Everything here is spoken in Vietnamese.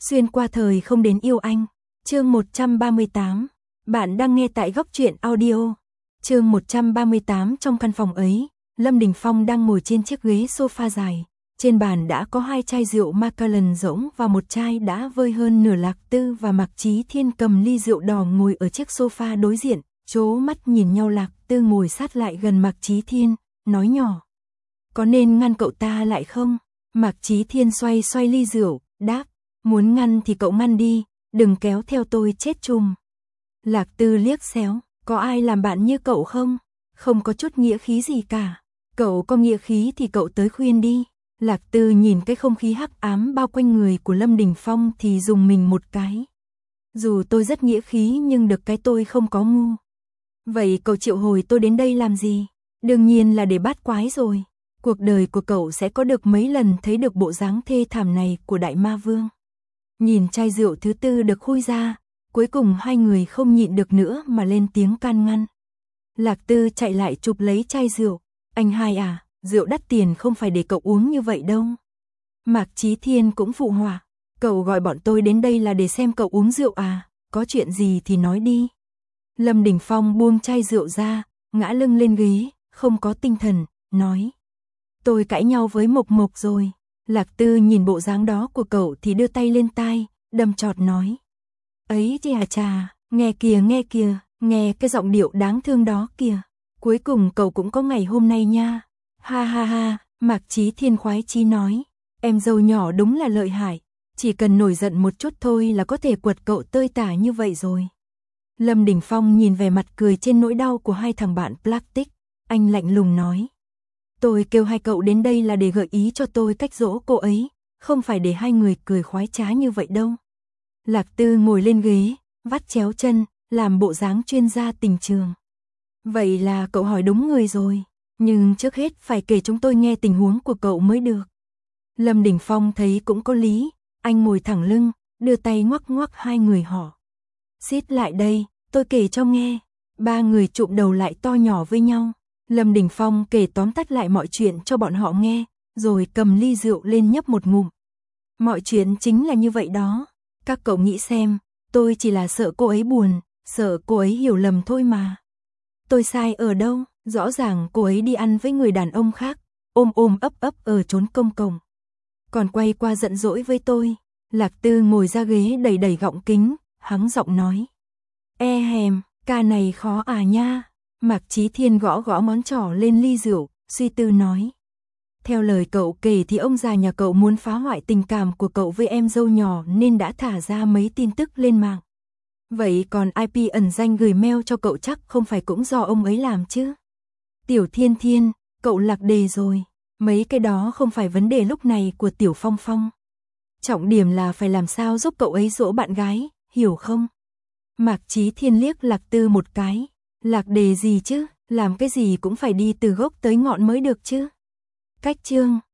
Xuyên qua thời không đến yêu anh. Chương 138. Bạn đang nghe tại Góc Truyện Audio. Chương 138. Trong căn phòng ấy, Lâm Đình Phong đang ngồi trên chiếc ghế sofa dài. Trên bàn đã có 2 chai rượu Macallan rỗng và một chai đã vơi hơn nửa. Lạc Tư và Mạc Chí Thiên cầm ly rượu đỏ ngồi ở chiếc sofa đối diện, chố mắt nhìn nhau. Lạc Tư ngồi sát lại gần Mạc Chí Thiên, nói nhỏ: "Có nên ngăn cậu ta lại không?" Mạc Chí Thiên xoay xoay ly rượu, đáp: "Muốn ngăn thì cậu ngăn đi, đừng kéo theo tôi chết chùm." Lạc Tư liếc xéo: "Có ai làm bạn như cậu không? Không có chút nghĩa khí gì cả. Cậu có nghĩa khí thì cậu tới khuyên đi." Lạc Tư nhìn cái không khí hắc ám bao quanh người của Lâm Đình Phong thì rùng mình một cái. "Dù tôi rất nghĩa khí nhưng được cái tôi không có ngu." "Vậy cậu triệu hồi tôi đến đây làm gì?" "Đương nhiên là để bắt quái rồi. Cuộc đời của cậu sẽ có được mấy lần thấy được bộ dáng thê thảm này của Đại Ma Vương." Nhìn chai rượu thứ tư được khui ra, cuối cùng hai người không nhịn được nữa mà lên tiếng can ngăn. Lạc Tư chạy lại chụp lấy chai rượu: "Anh hai à, rượu đắt tiền không phải để cậu uống như vậy đâu." Mạc Chí Thiên cũng phụ họa: "Cậu gọi bọn tôi đến đây là để xem cậu uống rượu à, có chuyện gì thì nói đi." Lâm Đình Phong buông chai rượu ra, ngã lưng lên ghế, không có tinh thần, nói: "Tôi cãi nhau với Mộc Mộc rồi." Lạc Tư nhìn bộ dáng đó của cậu thì đưa tay lên tai, đâm chọt nói: "Ấy chà, nghe kìa, nghe cái giọng điệu đáng thương đó kìa. Cuối cùng cậu cũng có ngày hôm nay nha." "Ha ha ha." Mạc Chí Thiên khoái chí nói: "Em dâu nhỏ đúng là lợi hại, chỉ cần nổi giận một chút thôi là có thể quật cậu tơi tả như vậy rồi." Lâm Đình Phong nhìn vẻ mặt cười trên nỗi đau của hai thằng bạn plastic, anh lạnh lùng nói: "Tôi kêu hai cậu đến đây là để gợi ý cho tôi cách dỗ cô ấy, không phải để hai người cười khoái trá như vậy đâu." Lạc Tư ngồi lên ghế, vắt chéo chân, làm bộ dáng chuyên gia tình trường. "Vậy là cậu hỏi đúng người rồi, nhưng trước hết phải kể chúng tôi nghe tình huống của cậu mới được." Lâm Đình Phong thấy cũng có lý, anh ngồi thẳng lưng, đưa tay ngoắc ngoắc hai người họ: "Xít lại đây, tôi kể cho nghe." Ba người chụm đầu lại to nhỏ với nhau. Lâm Đình Phong kể tóm tắt lại mọi chuyện cho bọn họ nghe, rồi cầm ly rượu lên nhấp một ngụm. "Mọi chuyện chính là như vậy đó. Các cậu nghĩ xem, tôi chỉ là sợ cô ấy buồn, sợ cô ấy hiểu lầm thôi mà. Tôi sai ở đâu? Rõ ràng cô ấy đi ăn với người đàn ông khác, ôm ôm ấp ấp ở chốn công cộng, còn quay qua giận dỗi với tôi." Lạc Tư ngồi ra ghế đẩy đẩy gọng kính, hắng giọng nói: "E hèm, ca này khó à nha." Mạc Chí Thiên gõ gõ ngón trỏ lên ly rượu, suy tư nói: "Theo lời cậu kể thì ông già nhà cậu muốn phá hoại tình cảm của cậu với em dâu nhỏ nên đã thả ra mấy tin tức lên mạng. Vậy còn IP ẩn danh gửi mail cho cậu chắc không phải cũng do ông ấy làm chứ?" "Tiểu Thiên Thiên, cậu lạc đề rồi. Mấy cái đó không phải vấn đề lúc này của Tiểu Phong Phong. Trọng điểm là phải làm sao giúp cậu ấy dỗ bạn gái, hiểu không?" Mạc Chí Thiên liếc Lạc Tư một cái: "Lạc đề gì chứ, làm cái gì cũng phải đi từ gốc tới ngọn mới được chứ." Cách chương